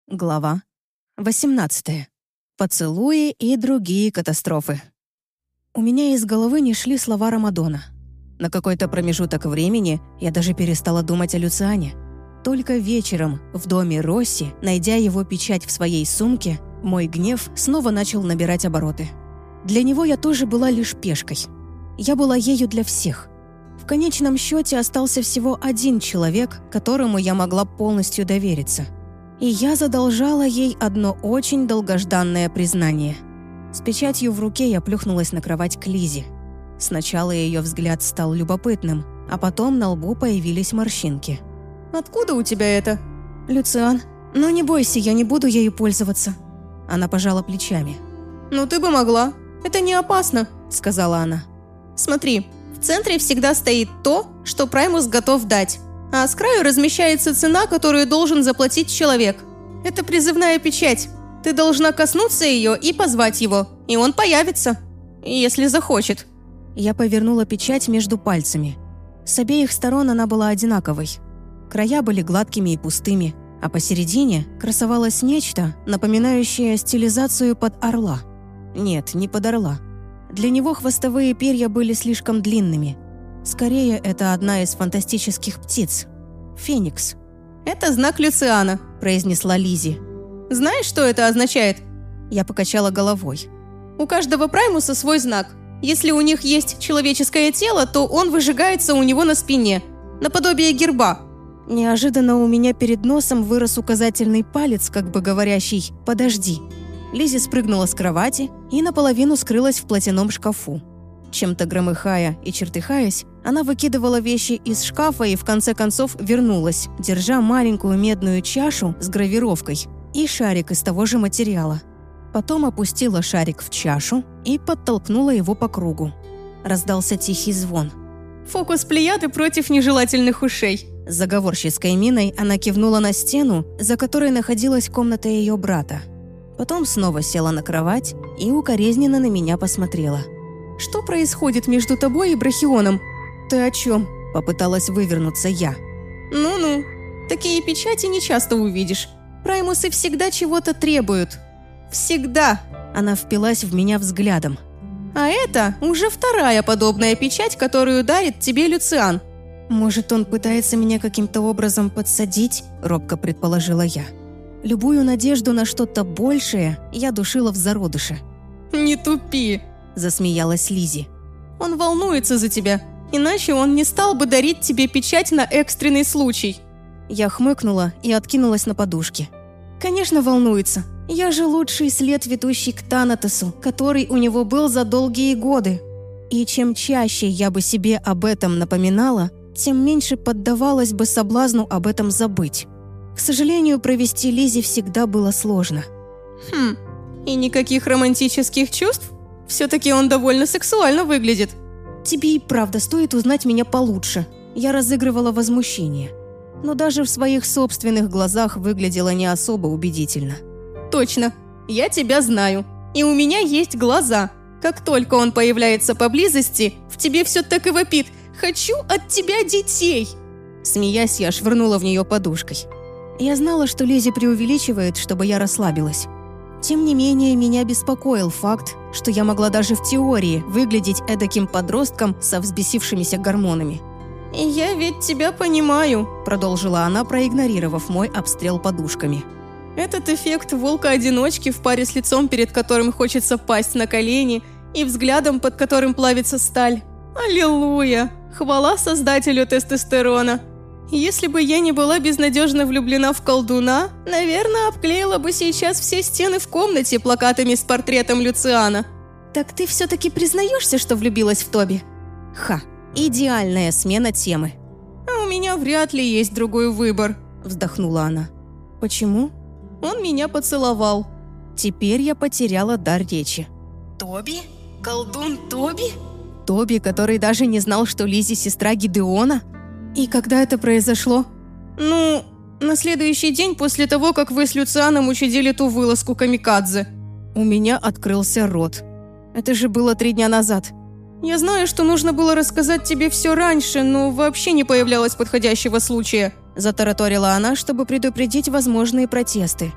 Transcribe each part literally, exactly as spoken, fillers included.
Глава восемнадцатая. Поцелуи и другие катастрофы. У меня из головы не шли слова Рамадона. На какой-то промежуток времени я даже перестала думать о Люциане. Только вечером в доме Росси, найдя его печать в своей сумке, мой гнев снова начал набирать обороты. Для него я тоже была лишь пешкой. Я была ею для всех. В конечном счете остался всего один человек, которому я могла полностью довериться. И я задолжала ей одно очень долгожданное признание. С печатью в руке я плюхнулась на кровать к Лизе. Сначала ее взгляд стал любопытным, а потом на лбу появились морщинки. «Откуда у тебя это?» «Люциан, ну не бойся, я не буду ею пользоваться». Она пожала плечами. «Ну ты бы могла. Это не опасно», — сказала она. «Смотри, в центре всегда стоит то, что Праймус готов дать. А с краю размещается цена, которую должен заплатить человек. Это призывная печать. Ты должна коснуться ее и позвать его, и он появится, если захочет». Я повернула печать между пальцами. С обеих сторон она была одинаковой. Края были гладкими и пустыми, а посередине красовалось нечто, напоминающее стилизацию под орла. Нет, не под орла. Для него хвостовые перья были слишком длинными. Скорее, это одна из фантастических птиц. Феникс. «Это знак Люциана», – произнесла Лизи. «Знаешь, что это означает?» Я покачала головой. «У каждого Праймуса свой знак. Если у них есть человеческое тело, то он выжигается у него на спине, наподобие герба». Неожиданно у меня перед носом вырос указательный палец, как бы говорящий «подожди». Лизи спрыгнула с кровати и наполовину скрылась в платяном шкафу. Чем-то громыхая и чертыхаясь, она выкидывала вещи из шкафа и в конце концов вернулась, держа маленькую медную чашу с гравировкой и шарик из того же материала. Потом опустила шарик в чашу и подтолкнула его по кругу. Раздался тихий звон. «Фокус Плеяды против нежелательных ушей». С заговорщицкой миной она кивнула на стену, за которой находилась комната ее брата. Потом снова села на кровать и укоризненно на меня посмотрела. «Что происходит между тобой и Брахионом?» «Ты о чем?» – попыталась вывернуться я. «Ну-ну, такие печати не часто увидишь. Праймусы всегда чего-то требуют. Всегда!» Она впилась в меня взглядом. «А это уже вторая подобная печать, которую дарит тебе Люциан». «Может, он пытается меня каким-то образом подсадить?» – робко предположила я. Любую надежду на что-то большее я душила в зародыше. «Не тупи!» – засмеялась Лизи. «Он волнуется за тебя, иначе он не стал бы дарить тебе печать на экстренный случай». Я хмыкнула и откинулась на подушке. «Конечно, волнуется. Я же лучший след, ведущий к Танатосу, который у него был за долгие годы. И чем чаще я бы себе об этом напоминала, тем меньше поддавалась бы соблазну об этом забыть. К сожалению, провести Лизи всегда было сложно». «Хм, и никаких романтических чувств? Все-таки он довольно сексуально выглядит». «Тебе и правда стоит узнать меня получше». Я разыгрывала возмущение, но даже в своих собственных глазах выглядела не особо убедительно. «Точно, я тебя знаю, и у меня есть глаза. Как только он появляется поблизости, в тебе все так и вопит: «Хочу от тебя детей!»» Смеясь, я швырнула в нее подушкой. Я знала, что Лизи преувеличивает, чтобы я расслабилась. Тем не менее, меня беспокоил факт, что я могла даже в теории выглядеть эдаким подростком со взбесившимися гормонами. «И я ведь тебя понимаю», – продолжила она, проигнорировав мой обстрел подушками. «Этот эффект волка-одиночки в паре с лицом, перед которым хочется пасть на колени, и взглядом, под которым плавится сталь. Аллилуйя! Хвала создателю тестостерона! Если бы я не была безнадежно влюблена в колдуна, наверное, обклеила бы сейчас все стены в комнате плакатами с портретом Люциана». «Так ты все-таки признаешься, что влюбилась в Тоби?» «Ха, идеальная смена темы». «А у меня вряд ли есть другой выбор», – вздохнула она. «Почему?» «Он меня поцеловал». Теперь я потеряла дар речи. «Тоби? Колдун Тоби?» Тоби, который даже не знал, что Лизи сестра Гидеона? И когда это произошло? «Ну, на следующий день после того, как вы с Люцианом учудили ту вылазку камикадзе». У меня открылся рот. Это же было три дня назад. «Я знаю, что нужно было рассказать тебе все раньше, но вообще не появлялось подходящего случая», затараторила она, чтобы предупредить возможные протесты.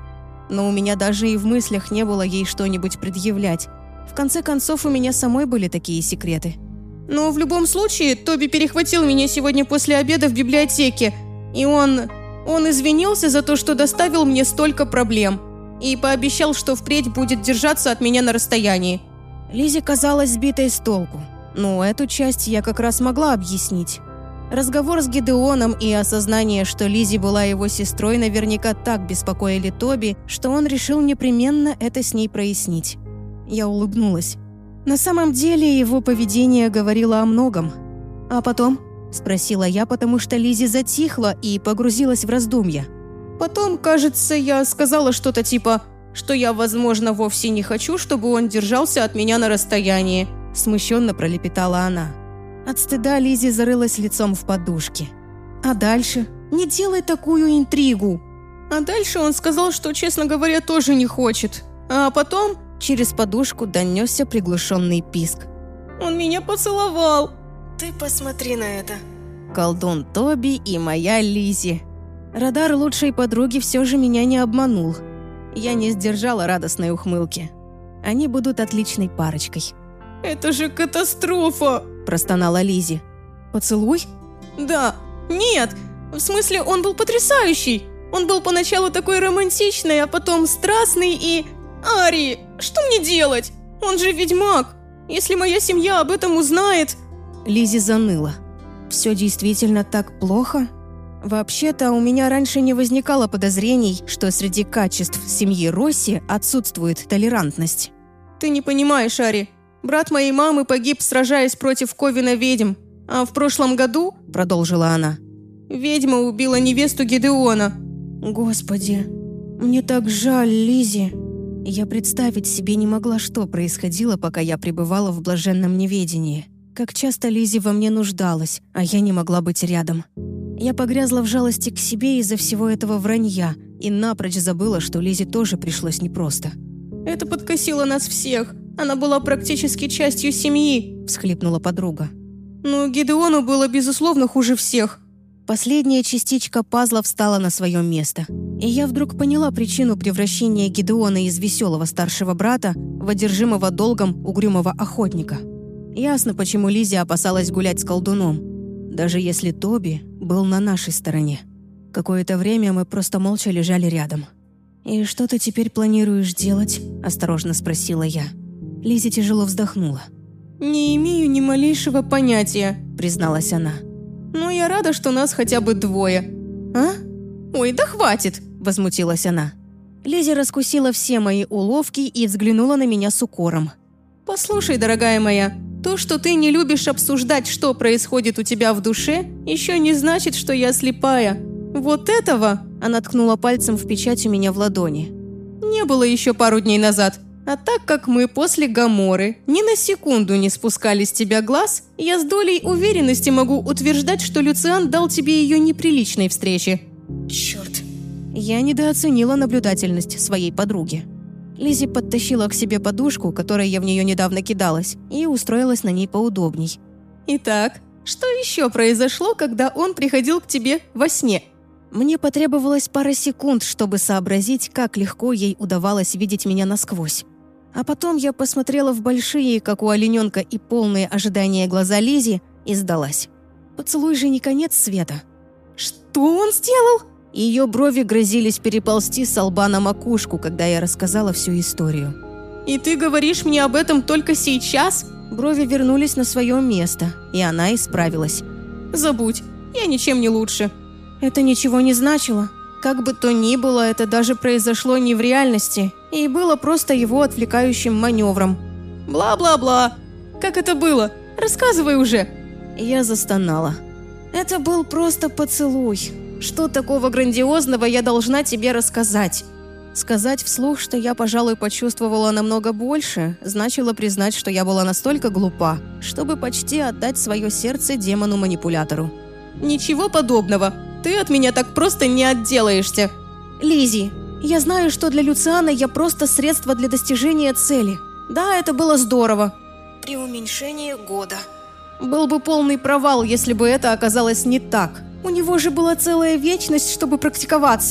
но у меня даже и в мыслях не было ей что-нибудь предъявлять. В конце концов, у меня самой были такие секреты. Но в любом случае, Тоби перехватил меня сегодня после обеда в библиотеке, и он... он извинился за то, что доставил мне столько проблем, и пообещал, что впредь будет держаться от меня на расстоянии. Лизе казалась сбитой с толку, но эту часть я как раз могла объяснить. Разговор с Гидеоном и осознание, что Лизи была его сестрой, наверняка так беспокоили Тоби, что он решил непременно это с ней прояснить. Я улыбнулась. На самом деле его поведение говорило о многом. «А потом?» – спросила я, потому что Лизи затихла и погрузилась в раздумья. Потом, кажется, я сказала что-то типа, что я, возможно, вовсе не хочу, чтобы он держался от меня на расстоянии. Смущенно пролепетала она. От стыда Лизи зарылась лицом в подушке. А дальше? Не делай такую интригу. А дальше он сказал, что, честно говоря, тоже не хочет. А потом... Через подушку донесся приглушенный писк. Он меня поцеловал. Ты посмотри на это. Колдун Тоби и моя Лизи. Радар лучшей подруги все же меня не обманул. Я не сдержала радостной ухмылки. Они будут отличной парочкой. Это же катастрофа! Простонала Лизи. Поцелуй? Да. Нет. В смысле, он был потрясающий. Он был поначалу такой романтичный, а потом страстный и... Ари, что мне делать? Он же ведьмак. Если моя семья об этом узнает... Лизи заныла. Все действительно так плохо? Вообще-то, у меня раньше не возникало подозрений, что среди качеств семьи Росси отсутствует толерантность. Ты не понимаешь, Ари. Брат моей мамы погиб, сражаясь против Ковина ведьм. А в прошлом году, продолжила она, ведьма убила невесту Гидеона. Господи, мне так жаль, Лизи. Я представить себе не могла, что происходило, пока я пребывала в блаженном неведении. Как часто Лизи во мне нуждалась, а я не могла быть рядом. Я погрязла в жалости к себе из-за всего этого вранья и напрочь забыла, что Лизи тоже пришлось непросто. «Это подкосило нас всех. Она была практически частью семьи», – всхлипнула подруга. «Но Гидеону было, безусловно, хуже всех». Последняя частичка пазла встала на свое место. И я вдруг поняла причину превращения Гидеона из веселого старшего брата в одержимого долгом угрюмого охотника. Ясно, почему Лизи опасалась гулять с колдуном, даже если Тоби был на нашей стороне. Какое-то время мы просто молча лежали рядом. «И что ты теперь планируешь делать?» – осторожно спросила я. Лизи тяжело вздохнула. «Не имею ни малейшего понятия», – призналась она. «Но я рада, что нас хотя бы двое». «А? Ой, да хватит!» – возмутилась она. Лизи раскусила все мои уловки и взглянула на меня с укором. «Послушай, дорогая моя, то, что ты не любишь обсуждать, что происходит у тебя в душе, еще не значит, что я слепая. Вот этого...» – она ткнула пальцем в печать у меня в ладони. «Не было еще пару дней назад. А так как мы после Гоморы ни на секунду не спускали с тебя глаз, я с долей уверенности могу утверждать, что Люциан дал тебе ее неприличной встрече». Черт. Я недооценила наблюдательность своей подруги. Лизи подтащила к себе подушку, которой я в нее недавно кидалась, и устроилась на ней поудобней. «Итак, что еще произошло, когда он приходил к тебе во сне?» Мне потребовалось пара секунд, чтобы сообразить, как легко ей удавалось видеть меня насквозь. А потом я посмотрела в большие, как у олененка, и полные ожидания глаза Лизи и сдалась. Поцелуй же не конец света. «Что он сделал?» Ее брови грозились переползти с лба на макушку, когда я рассказала всю историю. «И ты говоришь мне об этом только сейчас?» Брови вернулись на свое место, и она исправилась. «Забудь, я ничем не лучше». Это ничего не значило. Как бы то ни было, это даже произошло не в реальности, и было просто его отвлекающим маневром. Бла-бла-бла. Как это было? Рассказывай уже. Я застонала. Это был просто поцелуй. Что такого грандиозного я должна тебе рассказать? Сказать вслух, что я, пожалуй, почувствовала намного больше, значило признать, что я была настолько глупа, чтобы почти отдать свое сердце демону-манипулятору. Ничего подобного. Ты от меня так просто не отделаешься. Лизи, я знаю, что для Люциана я просто средство для достижения цели. Да, это было здорово. Преуменьшение года. Был бы полный провал, если бы это оказалось не так. У него же была целая вечность, чтобы практиковаться.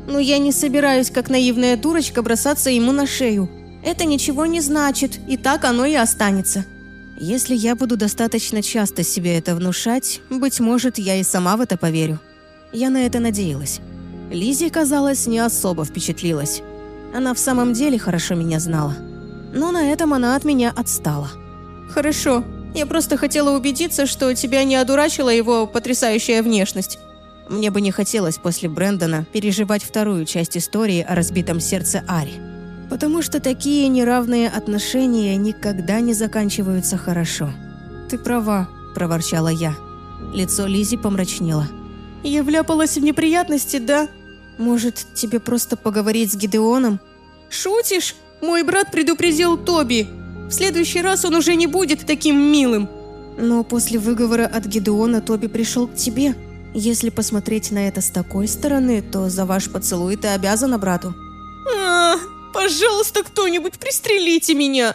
Но я не собираюсь, как наивная дурочка, бросаться ему на шею. Это ничего не значит, и так оно и останется. Если я буду достаточно часто себе это внушать, быть может, я и сама в это поверю. Я на это надеялась. Лиззи, казалось, не особо впечатлилась. Она в самом деле хорошо меня знала. Но на этом она от меня отстала. Хорошо. Я просто хотела убедиться, что тебя не одурачила его потрясающая внешность. Мне бы не хотелось после Брэндона переживать вторую часть истории о разбитом сердце Ари. Потому что такие неравные отношения никогда не заканчиваются хорошо. «Ты права», – проворчала я. Лицо Лиззи помрачнело. «Я вляпалась в неприятности, да?» «Может, тебе просто поговорить с Гидеоном?» «Шутишь? Мой брат предупредил Тоби. В следующий раз он уже не будет таким милым». «Но после выговора от Гидеона Тоби пришел к тебе. Если посмотреть на это с такой стороны, то за ваш поцелуй ты обязана брату». А, пожалуйста, кто-нибудь пристрелите меня.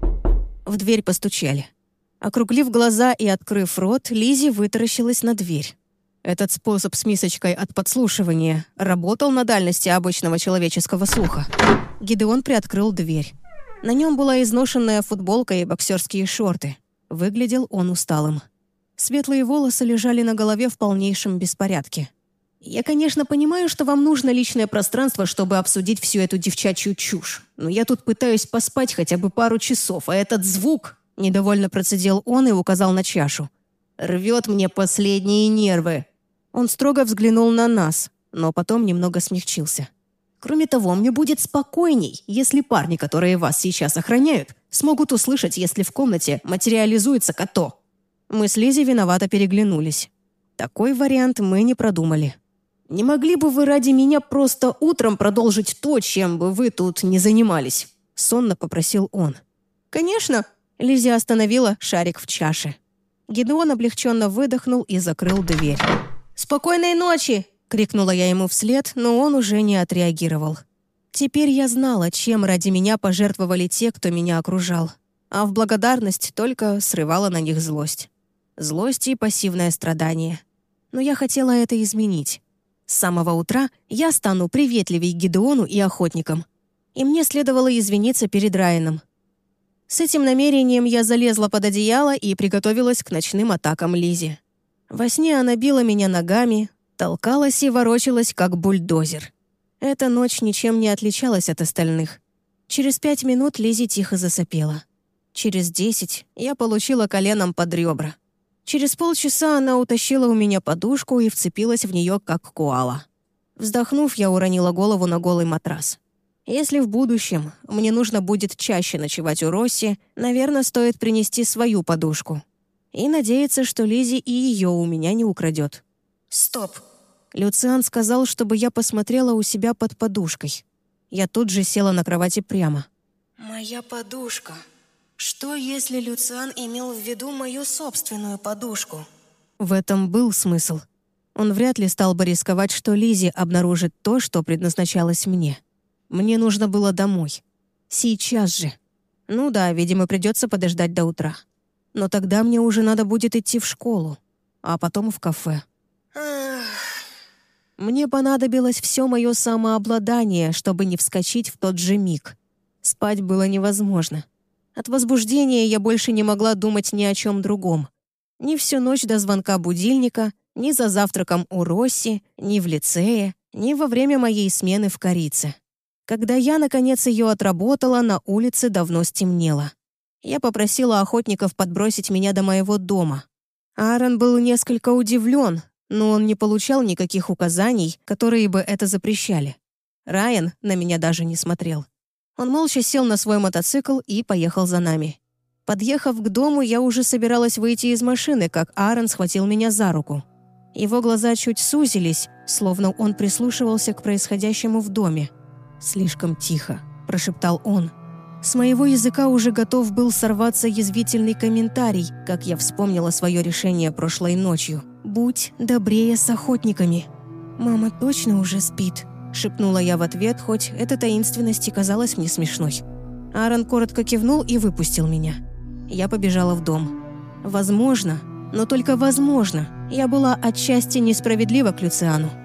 В дверь постучали. Округлив глаза и открыв рот, Лиззи вытаращилась на дверь. Этот способ с мисочкой от подслушивания работал на дальности обычного человеческого слуха. Гидеон приоткрыл дверь. На нем была изношенная футболка и боксерские шорты. Выглядел он усталым. Светлые волосы лежали на голове в полнейшем беспорядке. «Я, конечно, понимаю, что вам нужно личное пространство, чтобы обсудить всю эту девчачью чушь. Но я тут пытаюсь поспать хотя бы пару часов, а этот звук...» Недовольно процедил он и указал на чашу. «Рвет мне последние нервы». Он строго взглянул на нас, но потом немного смягчился. «Кроме того, мне будет спокойней, если парни, которые вас сейчас охраняют, смогут услышать, если в комнате материализуется Като». Мы с Лиззи виновато переглянулись. Такой вариант мы не продумали. «Не могли бы вы ради меня просто утром продолжить то, чем бы вы тут не занимались?» — сонно попросил он. «Конечно!» — Лиззи остановила шарик в чаше. Гидеон облегченно выдохнул и закрыл дверь. «Спокойной ночи!» — крикнула я ему вслед, но он уже не отреагировал. Теперь я знала, чем ради меня пожертвовали те, кто меня окружал, а в благодарность только срывала на них злость. Злость и пассивное страдание. Но я хотела это изменить. С самого утра я стану приветливей к Гидеону и охотникам. И мне следовало извиниться перед Райаном. С этим намерением я залезла под одеяло и приготовилась к ночным атакам Лиззи. Во сне она била меня ногами, толкалась и ворочалась, как бульдозер. Эта ночь ничем не отличалась от остальных. Через пять минут Лиззи тихо засопела. Через десять я получила коленом под ребра. Через полчаса она утащила у меня подушку и вцепилась в нее, как коала. Вздохнув, я уронила голову на голый матрас. Если в будущем мне нужно будет чаще ночевать у Росси, наверное, стоит принести свою подушку. И надеяться, что Лиззи и ее у меня не украдет. Стоп. Люциан сказал, чтобы я посмотрела у себя под подушкой. Я тут же села на кровати прямо. Моя подушка. Что, если Люциан имел в виду мою собственную подушку? В этом был смысл. Он вряд ли стал бы рисковать, что Лиззи обнаружит то, что предназначалось мне. Мне нужно было домой. Сейчас же. Ну да, видимо, придется подождать до утра. Но тогда мне уже надо будет идти в школу, а потом в кафе. Мне понадобилось все мое самообладание, чтобы не вскочить в тот же миг. Спать было невозможно. От возбуждения я больше не могла думать ни о чем другом. Ни всю ночь до звонка будильника, ни за завтраком у Росси, ни в лицее, ни во время моей смены в Корице. Когда я, наконец, ее отработала, на улице давно стемнело. Я попросила охотников подбросить меня до моего дома. Аарон был несколько удивлен, но он не получал никаких указаний, которые бы это запрещали. Райан на меня даже не смотрел. Он молча сел на свой мотоцикл и поехал за нами. Подъехав к дому, я уже собиралась выйти из машины, как Аарон схватил меня за руку. Его глаза чуть сузились, словно он прислушивался к происходящему в доме. «Слишком тихо», – прошептал он. С моего языка уже готов был сорваться язвительный комментарий, как я вспомнила свое решение прошлой ночью. «Будь добрее с охотниками». «Мама точно уже спит?» – шепнула я в ответ, хоть эта таинственность и казалась мне смешной. Аарон коротко кивнул и выпустил меня. Я побежала в дом. Возможно, но только возможно, я была отчасти несправедлива к Люциану.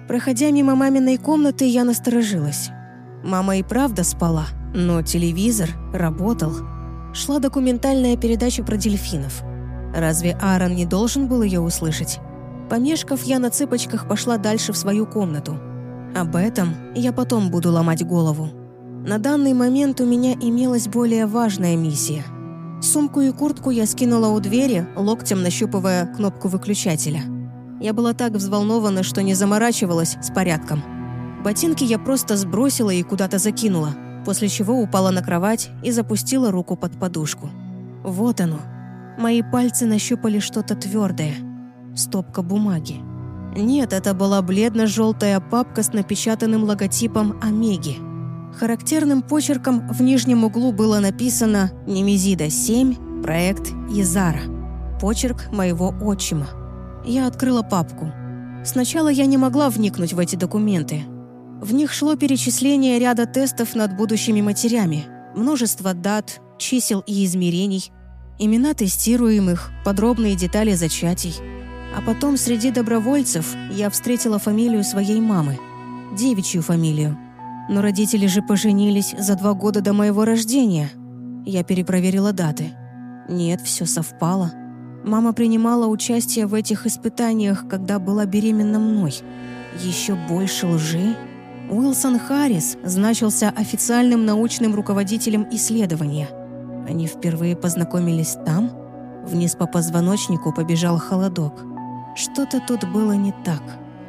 Проходя мимо маминой комнаты, я насторожилась. Мама и правда спала, но телевизор работал. Шла документальная передача про дельфинов. Разве Аарон не должен был ее услышать? Помешков, я на цыпочках пошла дальше в свою комнату. Об этом я потом буду ломать голову. На данный момент у меня имелась более важная миссия. Сумку и куртку я скинула у двери, локтем нащупывая кнопку выключателя. Я была так взволнована, что не заморачивалась с порядком. Ботинки я просто сбросила и куда-то закинула, после чего упала на кровать и запустила руку под подушку. Вот оно. Мои пальцы нащупали что-то твердое. Стопка бумаги. Нет, это была бледно-желтая папка с напечатанным логотипом Омеги. Характерным почерком в нижнем углу было написано «Немезида семь, проект Изара». Почерк моего отчима. Я открыла папку. Сначала я не могла вникнуть в эти документы. В них шло перечисление ряда тестов над будущими матерями, множество дат, чисел и измерений, имена тестируемых, подробные детали зачатий. А потом среди добровольцев я встретила фамилию своей мамы, девичью фамилию. Но родители же поженились за два года до моего рождения. Я перепроверила даты. Нет, все совпало. Мама принимала участие в этих испытаниях, когда была беременна мной. Еще больше лжи. Уилсон Харрис значился официальным научным руководителем исследования. Они впервые познакомились там. Вниз по позвоночнику побежал холодок. Что-то тут было не так.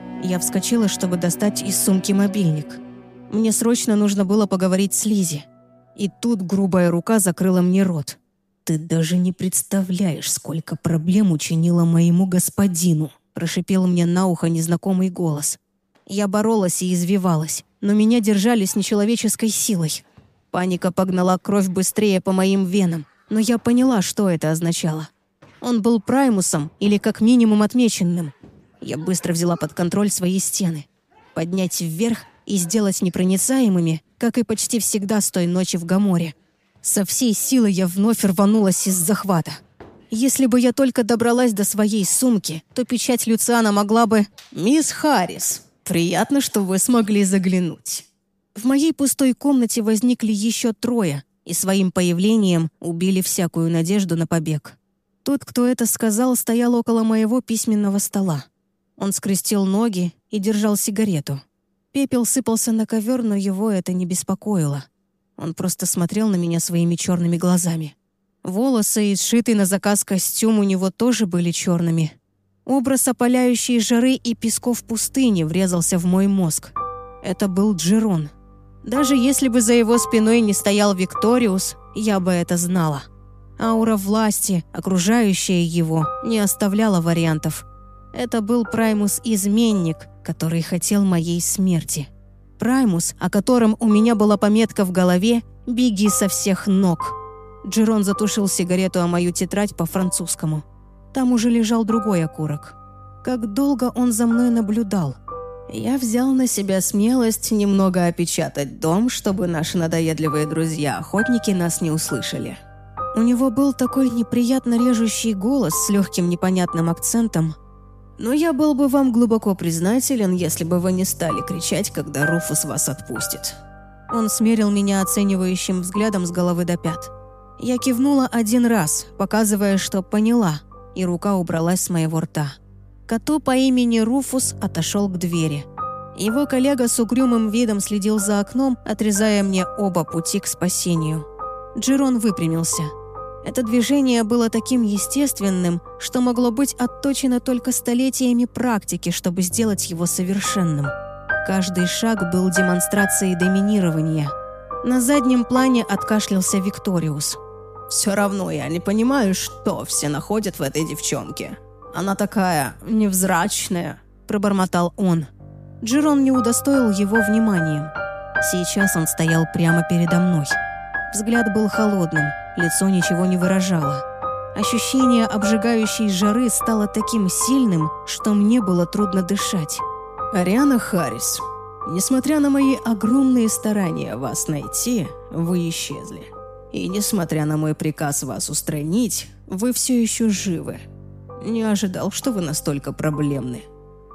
Я вскочила, чтобы достать из сумки мобильник. Мне срочно нужно было поговорить с Лизи. И тут грубая рука закрыла мне рот. «Ты даже не представляешь, сколько проблем учинила моему господину», прошипел мне на ухо незнакомый голос. Я боролась и извивалась, но меня держали с нечеловеческой силой. Паника погнала кровь быстрее по моим венам, но я поняла, что это означало. Он был праймусом или как минимум отмеченным. Я быстро взяла под контроль свои стены. Поднять вверх и сделать непроницаемыми, как и почти всегда с той ночи в Гоморе. Со всей силы я вновь рванулась из захвата. Если бы я только добралась до своей сумки, то печать Люциана могла бы... «Мисс Харрис, приятно, что вы смогли заглянуть». В моей пустой комнате возникли еще трое, и своим появлением убили всякую надежду на побег. Тот, кто это сказал, стоял около моего письменного стола. Он скрестил ноги и держал сигарету. Пепел сыпался на ковер, но его это не беспокоило. Он просто смотрел на меня своими черными глазами. Волосы и сшитый на заказ костюм у него тоже были черными. Образ опаляющей жары и песков пустыни врезался в мой мозг. Это был Джерон. Даже если бы за его спиной не стоял Викториус, я бы это знала. Аура власти, окружающая его, не оставляла вариантов. Это был Праймус-изменник, который хотел моей смерти. Праймус, о котором у меня была пометка в голове «Беги со всех ног». Джерон затушил сигарету о мою тетрадь по-французскому. Там уже лежал другой окурок. Как долго он за мной наблюдал. Я взял на себя смелость немного опечатать дом, чтобы наши надоедливые друзья-охотники нас не услышали. У него был такой неприятно режущий голос с легким непонятным акцентом. Но я был бы вам глубоко признателен, если бы вы не стали кричать, когда Руфус вас отпустит. Он смерил меня оценивающим взглядом с головы до пят. Я кивнула один раз, показывая, что поняла, и рука убралась с моего рта. Коту по имени Руфус отошел к двери. Его коллега с угрюмым видом следил за окном, отрезая мне оба пути к спасению. Джерон выпрямился. Это движение было таким естественным, что могло быть отточено только столетиями практики, чтобы сделать его совершенным. Каждый шаг был демонстрацией доминирования. На заднем плане откашлялся Викториус. «Все равно я не понимаю, что все находят в этой девчонке. Она такая невзрачная», – пробормотал он. Джерон не удостоил его вниманием. Сейчас он стоял прямо передо мной. Взгляд был холодным, лицо ничего не выражало. Ощущение обжигающей жары стало таким сильным, что мне было трудно дышать. «Ариана Харрис, несмотря на мои огромные старания вас найти, вы исчезли. И несмотря на мой приказ вас устранить, вы все еще живы. Не ожидал, что вы настолько проблемны».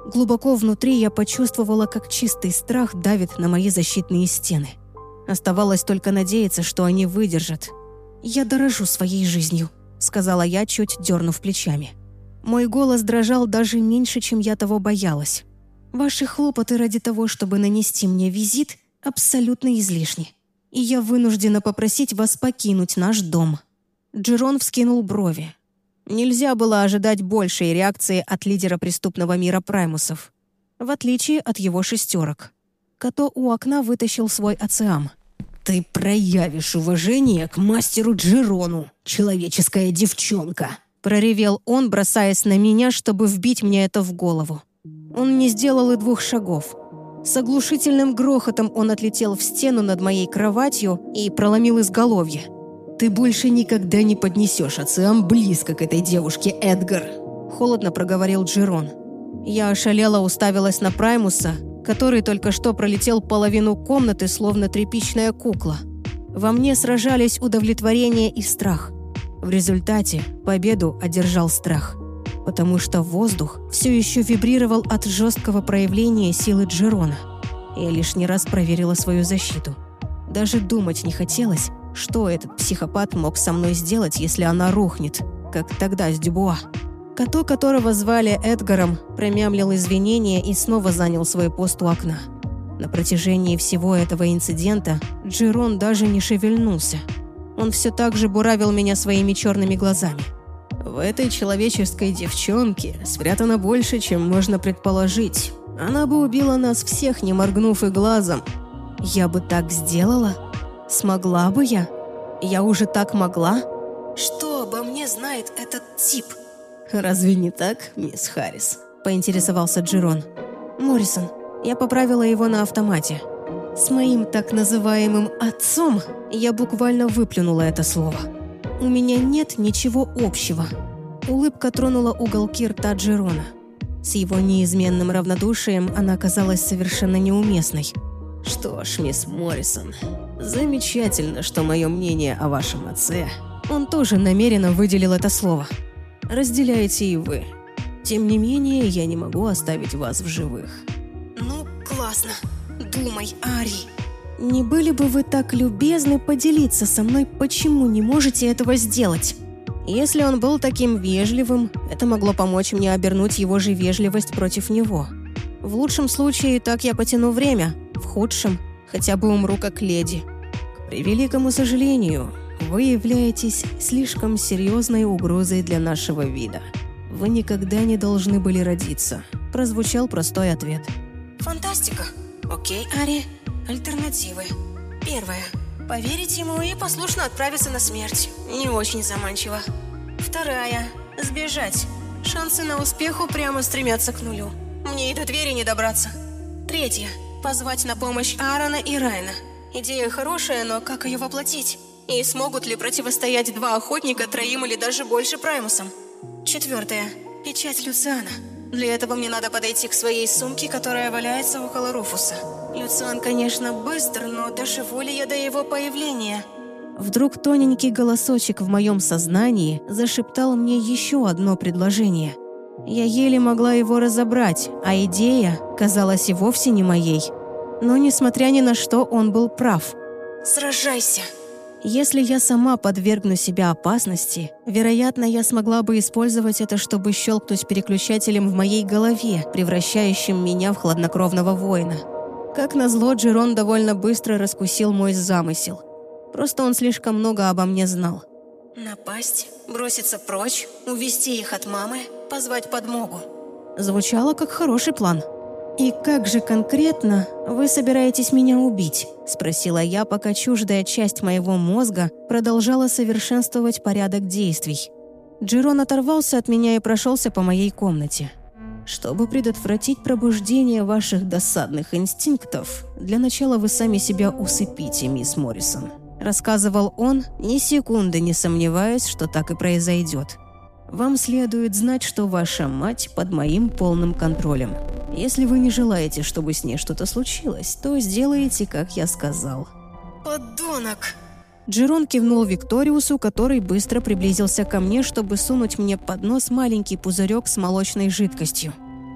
Глубоко внутри я почувствовала, как чистый страх давит на мои защитные стены. Оставалось только надеяться, что они выдержат. «Я дорожу своей жизнью», — сказала я, чуть дернув плечами. Мой голос дрожал даже меньше, чем я того боялась. «Ваши хлопоты ради того, чтобы нанести мне визит, абсолютно излишни. И я вынуждена попросить вас покинуть наш дом». Джерон вскинул брови. Нельзя было ожидать большей реакции от лидера преступного мира Праймусов, в отличие от его шестерок. Като у окна вытащил свой ациам. «Ты проявишь уважение к мастеру Джерону, человеческая девчонка!» Проревел он, бросаясь на меня, чтобы вбить мне это в голову. Он не сделал и двух шагов. С оглушительным грохотом он отлетел в стену над моей кроватью и проломил изголовье. «Ты больше никогда не поднесешь ациам близко к этой девушке, Эдгар!» Холодно проговорил Джерон. Я ошалела уставилась на Праймуса, который только что пролетел половину комнаты, словно тряпичная кукла. Во мне сражались удовлетворение и страх. В результате победу одержал страх, потому что воздух все еще вибрировал от жесткого проявления силы Джерона. Я лишний раз проверила свою защиту. Даже думать не хотелось, что этот психопат мог со мной сделать, если она рухнет, как тогда с Дюбуа. Като, которого звали Эдгаром, промямлил извинения и снова занял свой пост у окна. На протяжении всего этого инцидента Джерон даже не шевельнулся. Он все так же буравил меня своими черными глазами. «В этой человеческой девчонке спрятано больше, чем можно предположить. Она бы убила нас всех, не моргнув и глазом». «Я бы так сделала? Смогла бы я? Я уже так могла?» «Что обо мне знает этот тип?» «Разве не так, мисс Харрис?» – поинтересовался Джерон. «Моррисон». Я поправила его на автомате. С моим так называемым «отцом» я буквально выплюнула это слово. У меня нет ничего общего. Улыбка тронула уголки рта Джерона. С его неизменным равнодушием она казалась совершенно неуместной. «Что ж, мисс Моррисон, замечательно, что мое мнение о вашем отце...» Он тоже намеренно выделил это слово. «Разделяете и вы. Тем не менее, я не могу оставить вас в живых». «Ну, классно. Думай, Ари. Не были бы вы так любезны поделиться со мной, почему не можете этого сделать?» Если он был таким вежливым, это могло помочь мне обернуть его же вежливость против него. В лучшем случае так я потяну время, в худшем хотя бы умру как леди. К превеликому сожалению, вы являетесь слишком серьезной угрозой для нашего вида. Вы никогда не должны были родиться. Прозвучал простой ответ. Фантастика. Окей, Ари. Альтернативы. Первая. Поверить ему и послушно отправиться на смерть. Не очень заманчиво. Вторая. Сбежать. Шансы на успех упрямо стремятся к нулю. Мне и до двери не добраться. Третья. Позвать на помощь Аарона и Райана. Идея хорошая, но как ее воплотить? И смогут ли противостоять два охотника троим или даже больше Праймусам? Четвертое. Печать Люциана. Для этого мне надо подойти к своей сумке, которая валяется около Руфуса. Люциан, конечно, быстр, но доживу ли я до его появления? Вдруг тоненький голосочек в моем сознании зашептал мне еще одно предложение. Я еле могла его разобрать, а идея казалась и вовсе не моей. Но, несмотря ни на что, он был прав. «Сражайся!» Если я сама подвергну себя опасности, вероятно, я смогла бы использовать это, чтобы щелкнуть переключателем в моей голове, превращающим меня в хладнокровного воина. Как назло, Джерон довольно быстро раскусил мой замысел. Просто он слишком много обо мне знал. Напасть, броситься прочь, увести их от мамы, позвать подмогу. Звучало как хороший план. «И как же конкретно вы собираетесь меня убить?» – спросила я, пока чуждая часть моего мозга продолжала совершенствовать порядок действий. Джерон оторвался от меня и прошелся по моей комнате. «Чтобы предотвратить пробуждение ваших досадных инстинктов, для начала вы сами себя усыпите, мисс Моррисон», – рассказывал он, ни секунды не сомневаясь, что так и произойдет. «Вам следует знать, что ваша мать под моим полным контролем. Если вы не желаете, чтобы с ней что-то случилось, то сделайте, как я сказал». «Подонок!» Джерон кивнул Викториусу, который быстро приблизился ко мне, чтобы сунуть мне под нос маленький пузырек с молочной жидкостью.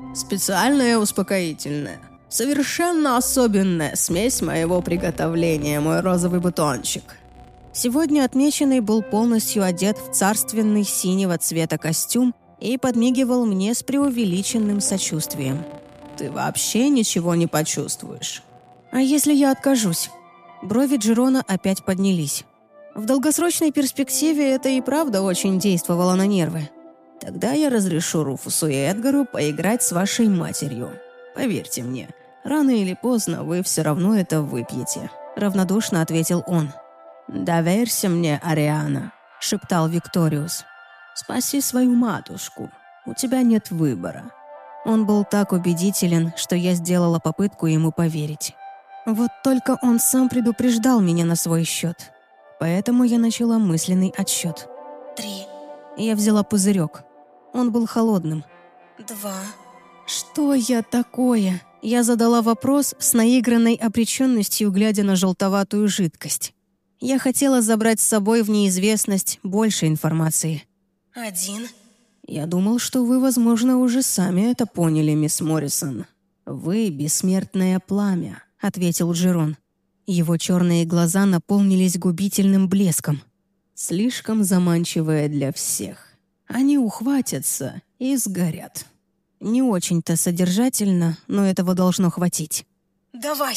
Специальное успокоительное. Совершенно особенная смесь моего приготовления, мой розовый бутончик». Сегодня отмеченный был полностью одет в царственный синего цвета костюм и подмигивал мне с преувеличенным сочувствием. «Ты вообще ничего не почувствуешь?» «А если я откажусь?» Брови Джерона опять поднялись. В долгосрочной перспективе это и правда очень действовало на нервы. «Тогда я разрешу Руфусу и Эдгару поиграть с вашей матерью. Поверьте мне, рано или поздно вы все равно это выпьете», — равнодушно ответил он. «Доверься мне, Ариана», — шептал Викториус. «Спаси свою матушку. У тебя нет выбора». Он был так убедителен, что я сделала попытку ему поверить. Вот только он сам предупреждал меня на свой счет. Поэтому я начала мысленный отсчет. «Три». Я взяла пузырек. Он был холодным. «Два». «Что я такое?» Я задала вопрос с наигранной обреченностью, глядя на желтоватую жидкость. Я хотела забрать с собой в неизвестность больше информации. «Один». «Я думал, что вы, возможно, уже сами это поняли, мисс Моррисон. Вы — бессмертное пламя», — ответил Джерон. Его черные глаза наполнились губительным блеском. «Слишком заманчивое для всех. Они ухватятся и сгорят». Не очень-то содержательно, но этого должно хватить. «Давай!»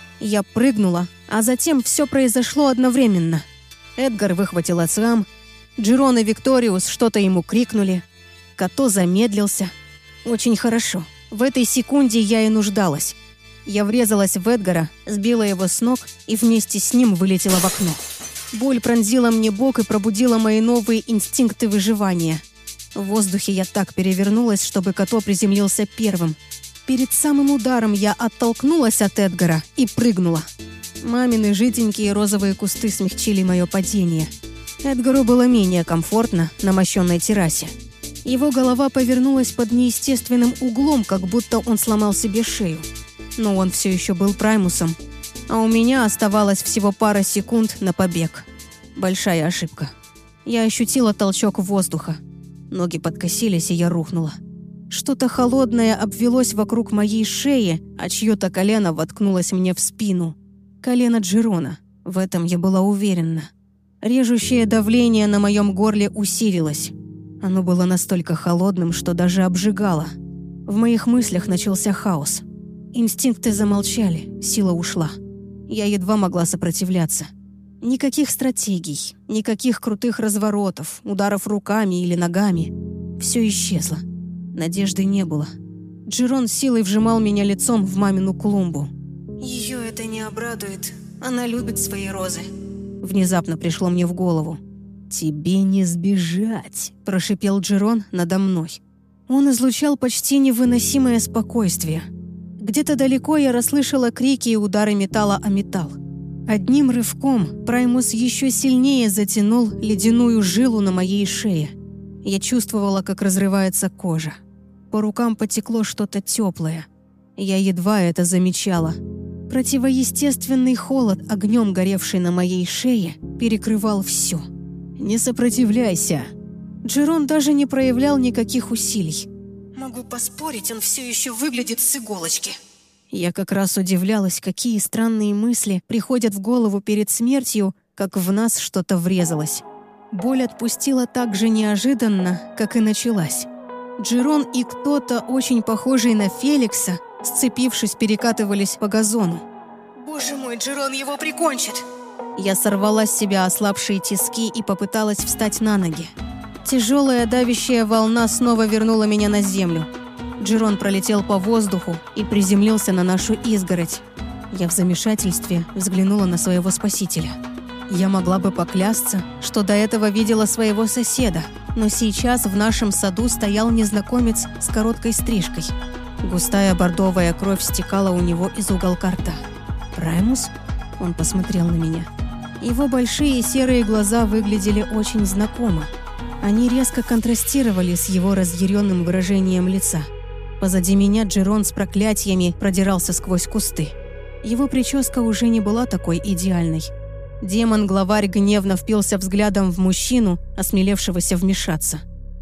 Я прыгнула, а затем все произошло одновременно. Эдгар выхватил ацрам, Джерон и Викториус что-то ему крикнули. Като замедлился. Очень хорошо. В этой секунде я и нуждалась. Я врезалась в Эдгара, сбила его с ног и вместе с ним вылетела в окно. Боль пронзила мне бок и пробудила мои новые инстинкты выживания. В воздухе я так перевернулась, чтобы Като приземлился первым. Перед самым ударом я оттолкнулась от Эдгара и прыгнула. Мамины жиденькие розовые кусты смягчили мое падение. Эдгару было менее комфортно на мощенной террасе. Его голова повернулась под неестественным углом, как будто он сломал себе шею. Но он все еще был Праймусом, а у меня оставалось всего пара секунд на побег. Большая ошибка. Я ощутила толчок воздуха. Ноги подкосились, и я рухнула. Что-то холодное обвелось вокруг моей шеи, а чье-то колено воткнулось мне в спину. Колено Джерона. В этом я была уверена. Режущее давление на моем горле усилилось. Оно было настолько холодным, что даже обжигало. В моих мыслях начался хаос. Инстинкты замолчали, сила ушла. Я едва могла сопротивляться. Никаких стратегий, никаких крутых разворотов, ударов руками или ногами. Все исчезло. Надежды не было. Джерон силой вжимал меня лицом в мамину клумбу. «Ее это не обрадует. Она любит свои розы». Внезапно пришло мне в голову. «Тебе не сбежать», – прошипел Джерон надо мной. Он излучал почти невыносимое спокойствие. Где-то далеко я расслышала крики и удары металла о металл. Одним рывком Праймус еще сильнее затянул ледяную жилу на моей шее. Я чувствовала, как разрывается кожа. По рукам потекло что-то теплое. Я едва это замечала. Противоестественный холод, огнем горевший на моей шее, перекрывал все. «Не сопротивляйся!» Джерон даже не проявлял никаких усилий. «Могу поспорить, он все еще выглядит с иголочки». Я как раз удивлялась, какие странные мысли приходят в голову перед смертью, как в нас что-то врезалось. Боль отпустила так же неожиданно, как и началась. Джерон и кто-то, очень похожий на Феликса, сцепившись, перекатывались по газону. «Боже мой, Джерон его прикончит!» Я сорвала с себя ослабшие тиски и попыталась встать на ноги. Тяжелая давящая волна снова вернула меня на землю. Джерон пролетел по воздуху и приземлился на нашу изгородь. Я в замешательстве взглянула на своего спасителя. Я могла бы поклясться, что до этого видела своего соседа, но сейчас в нашем саду стоял незнакомец с короткой стрижкой. Густая бордовая кровь стекала у него из уголка рта. «Праймус?» Он посмотрел на меня. Его большие серые глаза выглядели очень знакомо. Они резко контрастировали с его разъяренным выражением лица. Позади меня Джерон с проклятиями продирался сквозь кусты. Его прическа уже не была такой идеальной. Демон-главарь гневно впился взглядом в мужчину, осмелившегося вмешаться.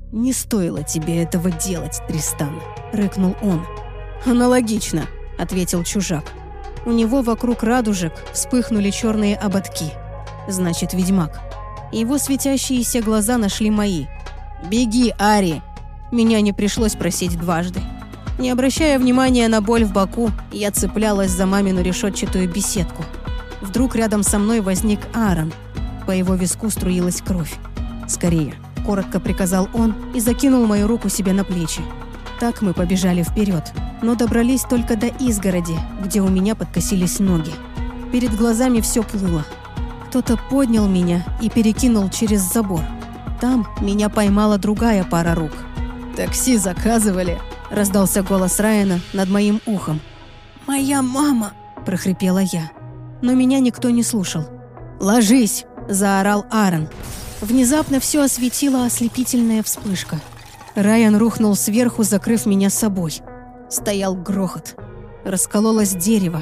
«Не стоило тебе этого делать, Тристан», — рыкнул он. «Аналогично», — ответил чужак. У него вокруг радужек вспыхнули черные ободки. Значит, ведьмак. Его светящиеся глаза нашли мои. «Беги, Ари!» Меня не пришлось просить дважды. Не обращая внимания на боль в боку, я цеплялась за мамину решетчатую беседку. Вдруг рядом со мной возник Аарон. По его виску струилась кровь. «Скорее!» – коротко приказал он и закинул мою руку себе на плечи. Так мы побежали вперед, но добрались только до изгороди, где у меня подкосились ноги. Перед глазами все плыло. Кто-то поднял меня и перекинул через забор. Там меня поймала другая пара рук. «Такси заказывали?» – раздался голос Райана над моим ухом. «Моя мама!» – прохрипела я. Но меня никто не слушал. «Ложись!» – заорал Аарон. Внезапно все осветила ослепительная вспышка. Райан рухнул сверху, закрыв меня собой. Стоял грохот. Раскололось дерево.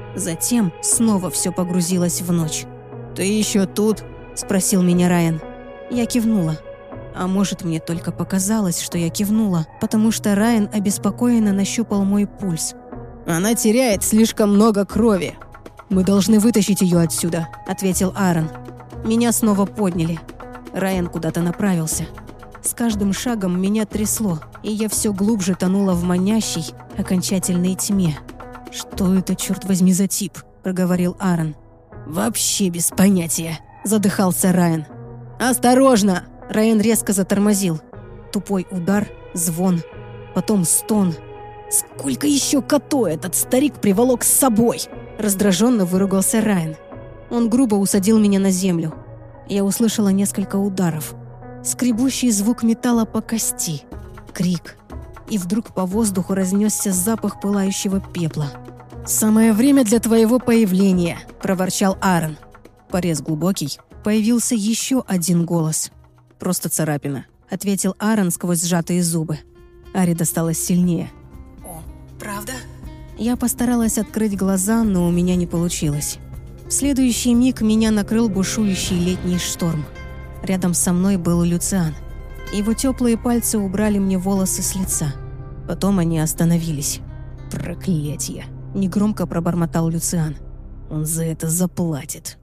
Затем снова все погрузилось в ночь. «Ты еще тут?» – спросил меня Райан. Я кивнула. А может, мне только показалось, что я кивнула, потому что Райан обеспокоенно нащупал мой пульс. «Она теряет слишком много крови. Мы должны вытащить ее отсюда», – ответил Аарон. Меня снова подняли. Райан куда-то направился. С каждым шагом меня трясло, и я все глубже тонула в манящей, окончательной тьме. «Что это, черт возьми, за тип?» – проговорил Аарон. «Вообще без понятия», – задыхался Райан. «Осторожно!» – Райан резко затормозил. Тупой удар, звон, потом стон. «Сколько еще коту этот старик приволок с собой?» – раздраженно выругался Райан. Он грубо усадил меня на землю. Я услышала несколько ударов. Скребущий звук металла по кости. Крик. И вдруг по воздуху разнесся запах пылающего пепла. «Самое время для твоего появления», – проворчал Аарон. Порез глубокий. Появился еще один голос. «Просто царапина», – ответил Аарон сквозь сжатые зубы. Ари досталось сильнее. «О, правда?» Я постаралась открыть глаза, но у меня не получилось. В следующий миг меня накрыл бушующий летний шторм. Рядом со мной был Люциан. Его теплые пальцы убрали мне волосы с лица. Потом они остановились. «Проклятье!» – негромко пробормотал Люциан. «Он за это заплатит».